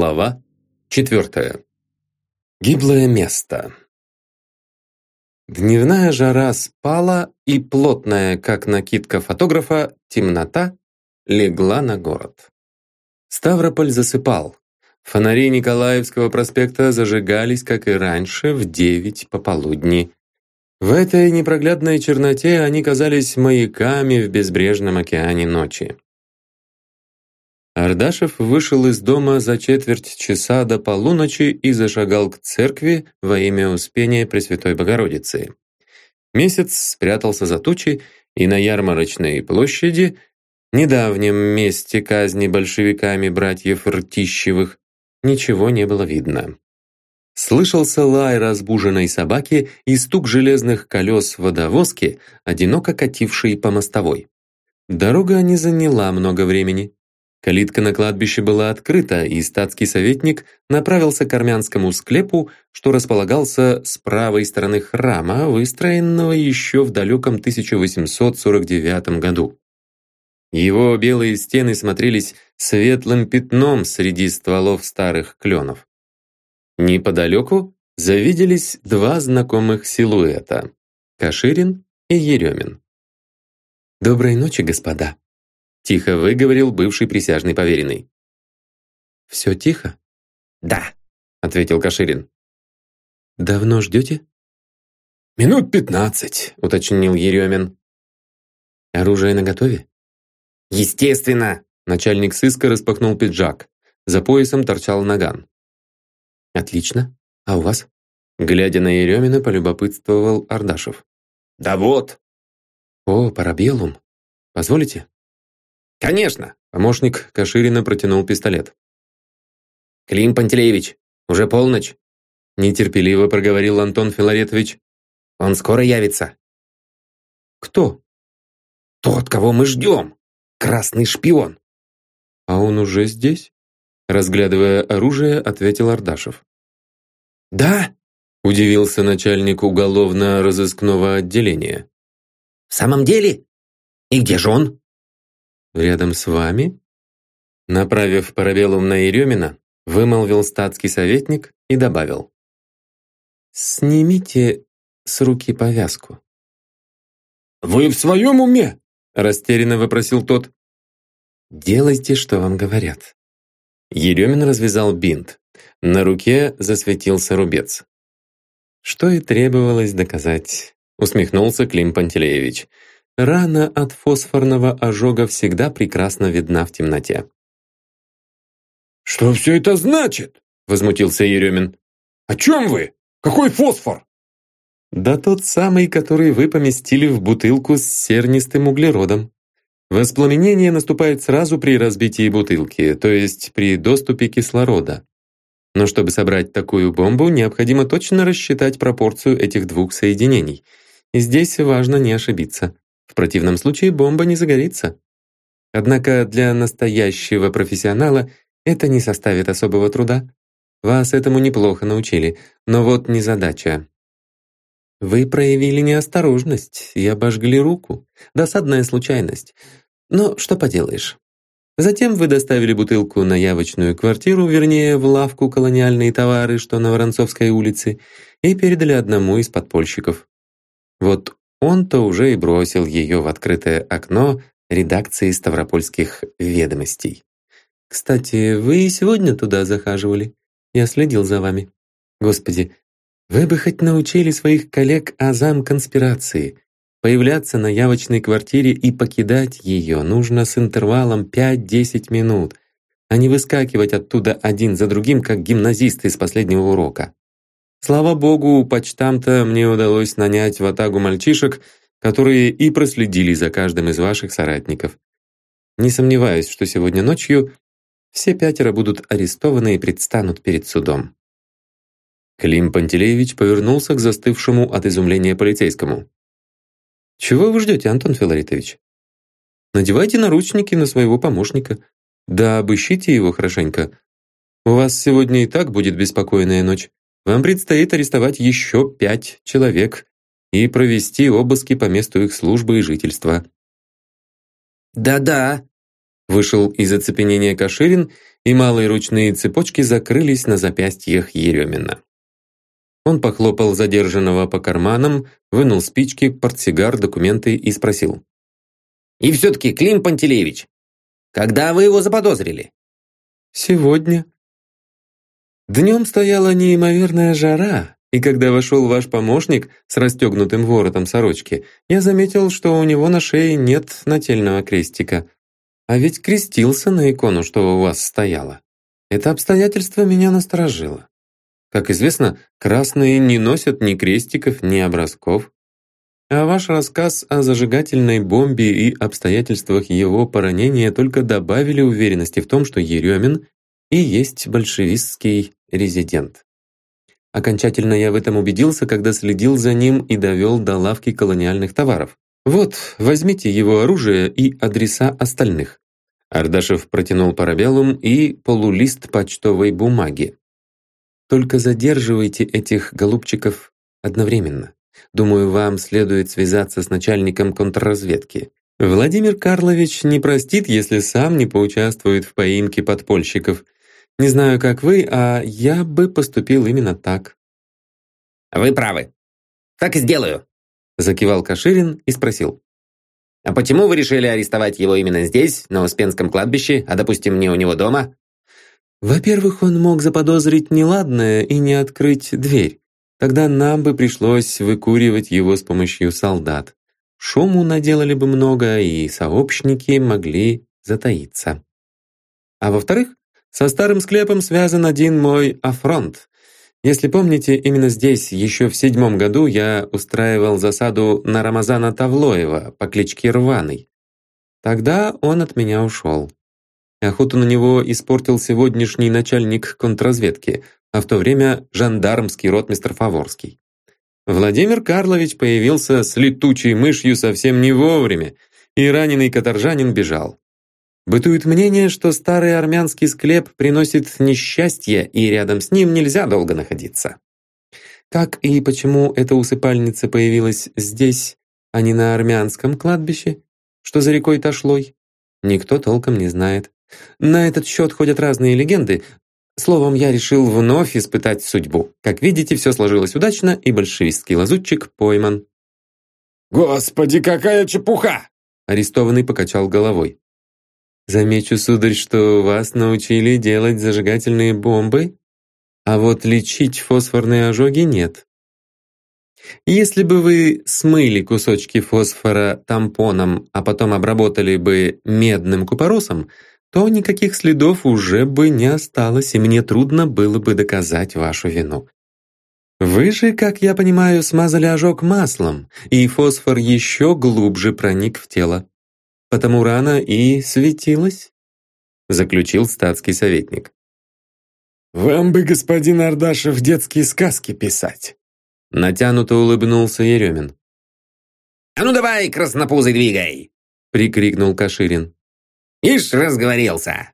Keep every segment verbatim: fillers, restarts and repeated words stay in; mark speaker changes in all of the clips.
Speaker 1: Глава четвертая. Гиблое место. Дневная жара спала, и плотная, как накидка фотографа, темнота легла на город. Ставрополь засыпал. Фонари Николаевского проспекта зажигались, как и раньше, в девять пополудни. В этой непроглядной черноте они казались маяками в безбрежном океане ночи. Ардашев вышел из дома за четверть часа до полуночи и зашагал к церкви во имя Успения Пресвятой Богородицы. Месяц спрятался за тучи, и на Ярмарочной площади, недавнем месте казни большевиками братьев Ртищевых, ничего не было видно. Слышался лай разбуженной собаки и стук железных колес водовозки, одиноко катившей по мостовой. Дорога не заняла много времени. Калитка на кладбище была открыта, и статский советник направился к армянскому склепу, что располагался с правой стороны храма, выстроенного еще в далеком тысяча восемьсот сорок девятом году. Его белые стены смотрелись светлым пятном среди стволов старых кленов. Неподалеку завиделись два знакомых силуэта – Каширин и Еремин. «Доброй ночи, господа», – тихо выговорил бывший присяжный поверенный. «Все тихо?» «Да», – ответил Каширин. «Давно ждете?» «Минут пятнадцать», – уточнил Еремин. «Оружие наготове?» «Естественно!» – начальник сыска распахнул пиджак. За поясом торчал наган. «Отлично. А у вас?» Глядя на Еремина, полюбопытствовал Ардашев. «Да вот!» «О, парабеллум. Позволите?» «Конечно!» Помощник Каширина протянул пистолет. «Клим Пантелеевич, уже полночь!» Нетерпеливо проговорил Антон Филаретович. «Он скоро явится». «Кто?» «Тот, кого мы ждем! Красный шпион!» «А он уже здесь?» Разглядывая оружие, ответил Ардашев. «Да?» – удивился начальник уголовно-розыскного отделения. «В самом деле? И где же он?» «Рядом с вами?» Направив парабеллум на Еремина, вымолвил статский советник и добавил. «Снимите с руки повязку». «Вы в своем уме?» – растерянно вопросил тот. «Делайте, что вам говорят». Еремин развязал бинт. На руке засветился рубец. «Что и требовалось доказать», — усмехнулся Клим Пантелеевич. «Рана от фосфорного ожога всегда прекрасно видна в темноте».
Speaker 2: «Что все это значит?» — возмутился Еремин. «О чем вы? Какой фосфор?»
Speaker 1: «Да тот самый, который вы поместили в бутылку с сернистым углеродом. Воспламенение наступает сразу при разбитии бутылки, то есть при доступе кислорода. Но чтобы собрать такую бомбу, необходимо точно рассчитать пропорцию этих двух соединений. И здесь важно не ошибиться. В противном случае бомба не загорится. Однако для настоящего профессионала это не составит особого труда. Вас этому неплохо научили, но вот незадача. Вы проявили неосторожность и обожгли руку. Досадная случайность. Но что поделаешь. Затем вы доставили бутылку на явочную квартиру, вернее, в лавку «Колониальные товары», что на Воронцовской улице, и передали одному из подпольщиков. Вот он-то уже и бросил ее в открытое окно редакции Ставропольских ведомостей. Кстати, вы и сегодня туда захаживали. Я следил за вами. Господи, вы бы хоть научили своих коллег азам конспирации. Появляться на явочной квартире и покидать ее нужно с интервалом пять-десять минут, а не выскакивать оттуда один за другим, как гимназисты из последнего урока. Слава богу, у почтамта мне удалось нанять ватагу мальчишек, которые и проследили за каждым из ваших соратников. Не сомневаюсь, что сегодня ночью все пятеро будут арестованы и предстанут перед судом. Клим Пантелеевич повернулся к застывшему от изумления полицейскому. «Чего вы ждете, Антон Филаретович? Надевайте наручники на своего помощника. Да обыщите его хорошенько. У вас сегодня и так будет беспокойная ночь. Вам предстоит арестовать еще пять человек и провести обыски по месту их службы и жительства».
Speaker 2: «Да-да»,
Speaker 1: Вышел из оцепенения Каширин, и малые ручные цепочки закрылись на запястьях Еремина. Он похлопал задержанного по карманам, вынул спички, портсигар, документы и спросил.
Speaker 3: «И все-таки, Клим Пантелеевич, когда вы его заподозрили?»
Speaker 1: «Сегодня. Днем стояла неимоверная жара, и когда вошел ваш помощник с расстегнутым воротом сорочки, я заметил, что у него на шее нет нательного крестика. А ведь крестился на икону, что у вас стояла. Это обстоятельство меня насторожило. Как известно, красные не носят ни крестиков, ни образков. А ваш рассказ о зажигательной бомбе и обстоятельствах его поранения только добавили уверенности в том, что Еремин и есть большевистский резидент. Окончательно я в этом убедился, когда следил за ним и довел до лавки колониальных товаров. Вот, возьмите его оружие и адреса остальных». Ардашев протянул парабеллум и полулист почтовой бумаги. «Только задерживайте этих голубчиков одновременно. Думаю, вам следует связаться с начальником контрразведки. Владимир Карлович не простит, если сам не поучаствует в поимке подпольщиков. Не знаю, как вы, а я бы поступил именно так».
Speaker 3: «Вы правы. Так и сделаю», — закивал Каширин и спросил. «А почему вы решили арестовать его именно здесь, на Успенском кладбище, а, допустим, не у него дома?»
Speaker 1: «Во-первых, он мог заподозрить неладное и не открыть дверь. Тогда нам бы пришлось выкуривать его с помощью солдат. Шуму наделали бы много, и сообщники могли затаиться. А во-вторых, со старым склепом связан один мой афронт. Если помните, именно здесь, еще в седьмом году, я устраивал засаду на Рамазана Тавлоева по кличке Рваный. Тогда он от меня ушел. Охоту на него испортил сегодняшний начальник контрразведки, а в то время жандармский ротмистр Фаворский. Владимир Карлович появился с летучей мышью совсем не вовремя, и раненый каторжанин бежал. Бытует мнение, что старый армянский склеп приносит несчастье, и рядом с ним нельзя долго находиться. Как и почему эта усыпальница появилась здесь, а не на армянском кладбище, что за рекой Ташлой, никто толком не знает. На этот счет ходят разные легенды. Словом, я решил вновь испытать судьбу. Как видите, все сложилось удачно, и большевистский лазутчик пойман».
Speaker 2: «Господи, какая чепуха!»
Speaker 1: Арестованный покачал головой. «Замечу, сударь, что вас научили делать зажигательные бомбы, а вот лечить фосфорные ожоги нет. Если бы вы смыли кусочки фосфора тампоном, а потом обработали бы медным купоросом, то никаких следов уже бы не осталось, и мне трудно было бы доказать вашу вину. Вы же, как я понимаю, смазали ожог маслом, и фосфор еще глубже проник в тело. Потому рана и светилась», — заключил статский советник.
Speaker 2: «Вам бы, господин Ардашев, детские сказки писать», —
Speaker 1: натянуто улыбнулся Еремин.
Speaker 3: «А ну давай, краснопузый, двигай!» —
Speaker 1: прикрикнул Каширин.
Speaker 3: «Ишь, разговорился!»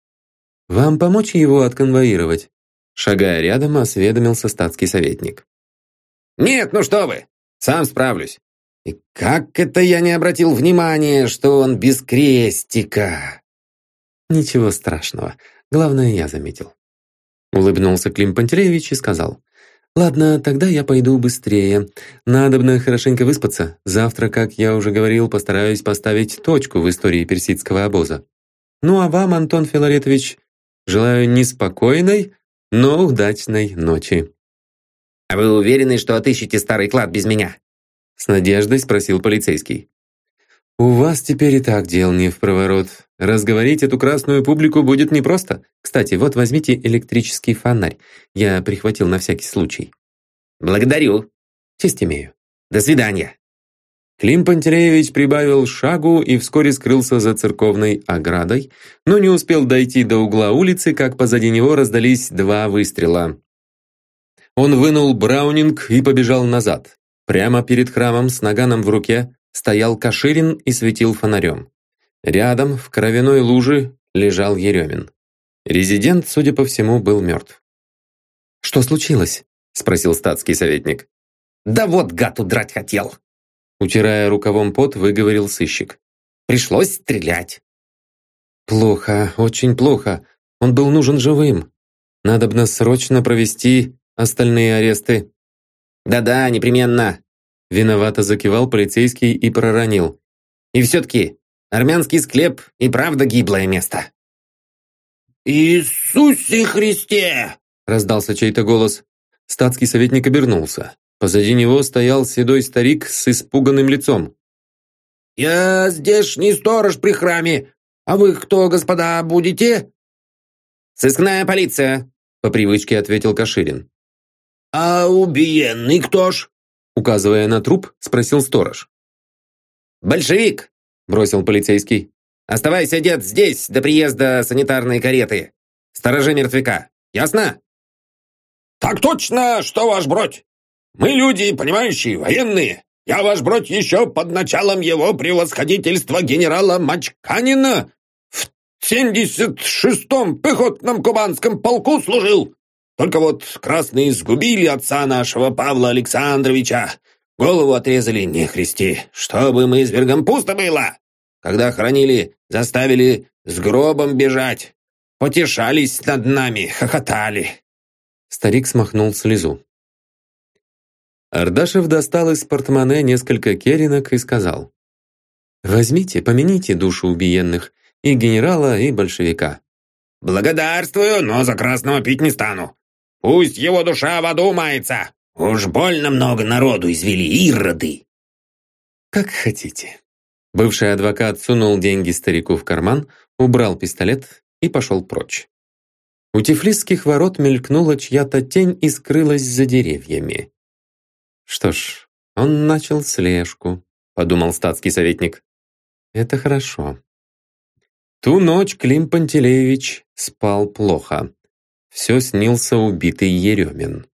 Speaker 1: «Вам помочь его отконвоировать?» Шагая рядом, осведомился статский советник.
Speaker 3: «Нет, ну что вы! Сам справлюсь. И как это я не обратил внимания, что он без крестика?»
Speaker 1: «Ничего страшного. Главное, я заметил». Улыбнулся Клим Пантелеевич и сказал. «Ладно, тогда я пойду быстрее. Надобно хорошенько выспаться. Завтра, как я уже говорил, постараюсь поставить точку в истории персидского обоза. Ну а вам, Антон Филаретович, желаю неспокойной, но удачной ночи».
Speaker 3: «А вы уверены, что отыщете старый клад без меня?»
Speaker 1: С надеждой спросил полицейский. «У вас теперь и так дел не впроворот. Разговорить эту красную публику будет непросто. Кстати, вот возьмите электрический фонарь. Я прихватил на всякий случай».
Speaker 3: «Благодарю.
Speaker 1: Честь имею.
Speaker 3: До свидания».
Speaker 1: Клим Пантелеевич прибавил шагу и вскоре скрылся за церковной оградой, но не успел дойти до угла улицы, как позади него раздались два выстрела. Он вынул браунинг и побежал назад. Прямо перед храмом с наганом в руке стоял Каширин и светил фонарем. Рядом, в кровяной луже, лежал Еремин. Резидент, судя по всему, был мертв. «Что случилось?» – спросил статский советник.
Speaker 3: «Да вот гад удрать хотел!»
Speaker 1: Утирая рукавом пот, выговорил сыщик.
Speaker 3: «Пришлось стрелять».
Speaker 1: Плохо, очень плохо. Он был нужен живым. Надобно срочно провести остальные аресты.
Speaker 3: Да-да, непременно.
Speaker 1: Виновато закивал полицейский и проронил.
Speaker 3: И все-таки, армянский склеп и правда гиблое место.
Speaker 2: «Иисусе Христе!»
Speaker 1: Раздался чей-то голос. Статский советник обернулся. Позади него стоял седой старик с испуганным лицом.
Speaker 2: «Я здешний сторож при храме. А вы кто, господа, будете?»
Speaker 3: «Сыскная полиция», — по привычке ответил Каширин.
Speaker 2: «А убиенный кто ж?»
Speaker 1: Указывая на труп, спросил сторож.
Speaker 3: «Большевик», — бросил полицейский. «Оставайся, дед, здесь до приезда санитарной кареты. Сторожи мертвяка. Ясно?»
Speaker 2: «Так точно, что ваш бродь? Мы люди, понимающие, военные. Я, ваш бродь, еще под началом его превосходительства генерала Мачканина в семьдесят шестом пехотном кубанском полку служил. Только вот красные сгубили отца нашего Павла Александровича. Голову отрезали, не христи, чтобы мы извергом пусто было. Когда хоронили, заставили с гробом бежать. Потешались над нами, хохотали».
Speaker 1: Старик смахнул слезу. Ардашев достал из портмоне несколько керенок и сказал: «Возьмите, помяните души убиенных, и генерала, и большевика».
Speaker 2: «Благодарствую, но за красного пить не стану. Пусть его душа в аду мается. Уж больно много народу извели ироды».
Speaker 1: «Как хотите». Бывший адвокат сунул деньги старику в карман, убрал пистолет и пошел прочь. У Тифлисских ворот мелькнула чья-то тень и скрылась за деревьями. «Что ж, он начал слежку», — подумал статский советник. «Это хорошо». Ту ночь Клим Пантелеевич спал плохо. Все снился убитый Еремин.